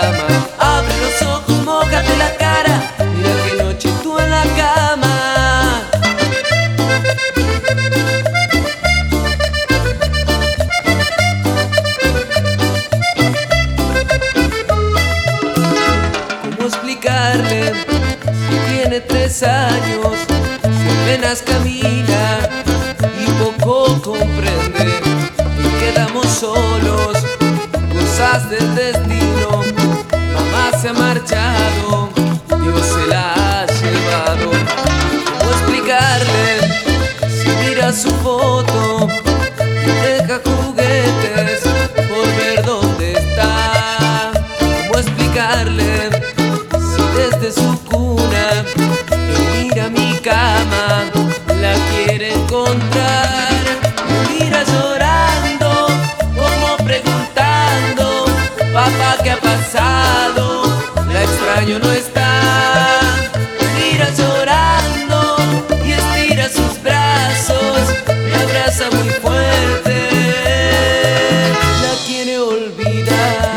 cama. Abre los ojos, mójate la cara, mira qué noche tú en la cama. ¿Cómo explicarle si tiene 3 años, si apenas camina y poco comprende? Y quedamos solos, cosas del destino. Mamá se ha marchado, Dios se la ha llevado. ¿Cómo explicarle si mira su foto y deja juguetes por ver dónde está? ¿Cómo explicarle si desde su cuna él mira mi cama, la quiere encontrar? Me mira llorando, como preguntando: papá, ¿qué ha pasado? La extraño, no está. Mira llorando y estira sus brazos, me abraza muy fuerte, la quiere olvidar.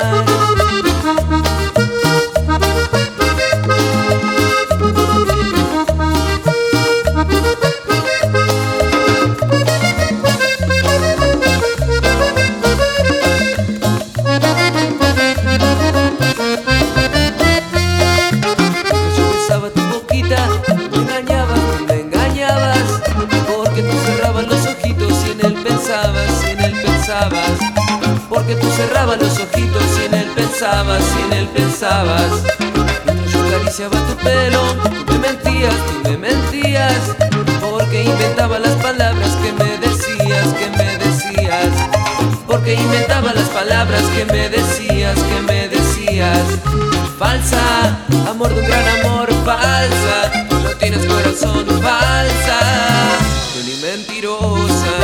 Me engañabas, porque tú cerrabas los ojitos y en él pensabas, y en él pensabas. Porque tú cerrabas los ojitos y en él pensabas, y en él pensabas. Mientras yo acariciaba tu pelo, tú me mentías, porque inventaba las palabras que me decías, que me decías. Porque inventaba las palabras que me decías, que me decías. Falsa, amor de un gran amor, falsa. No tienes corazón, falsa, cruel y mentirosa.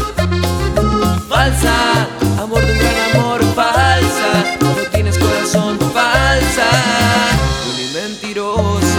Falsa, amor de un gran amor, falsa. No tienes corazón, falsa, cruel y mentirosa.